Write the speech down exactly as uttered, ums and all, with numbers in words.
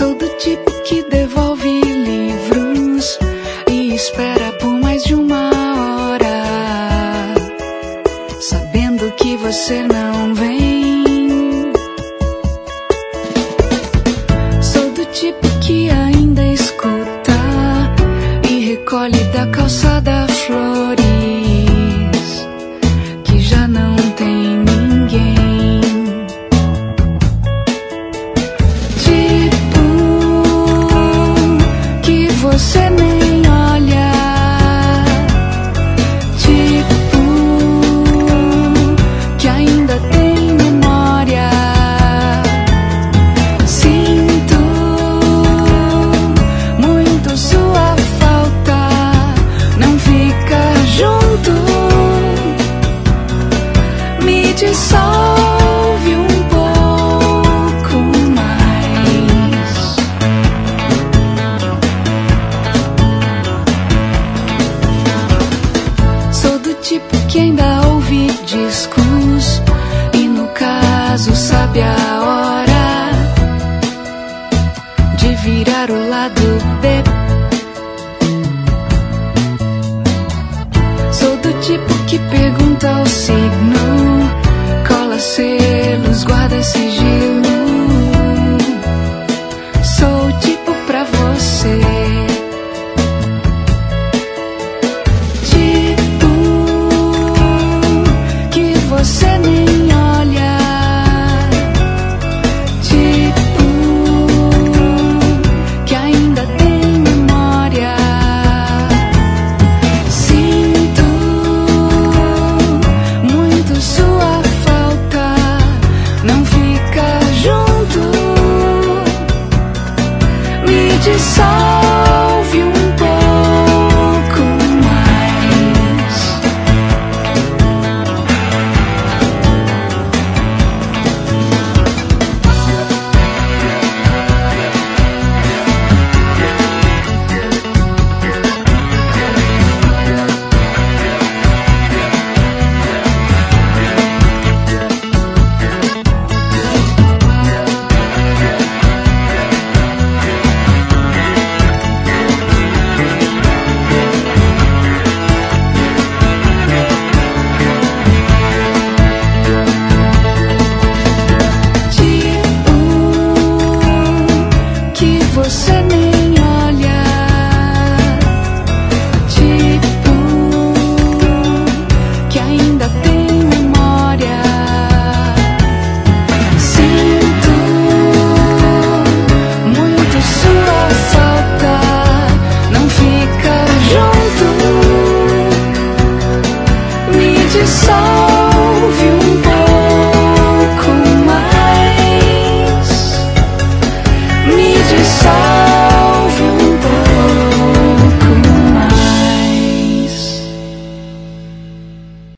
Sou do tipo que devolve livros e espera por mais de uma hora, sabendo que você não vem. Sou do tipo que ainda escuta e recolhe da calçada flores que já não tem ninguém. Você nem olha, tipo que ainda tem memória. Sinto muito sua falta, não fica junto. Me dissolve um pouco mais. Tipo que ainda ouve discos e no caso sabe a hora de virar o lado B. Sou do tipo que pergunta o signo, cola selos, guarda sigilo. Sou o tipo pra você. Você nem olha, tipo que ainda tem memória. Sinto muito sua falta, não fica junto. Me dissolve um pouco mais. Você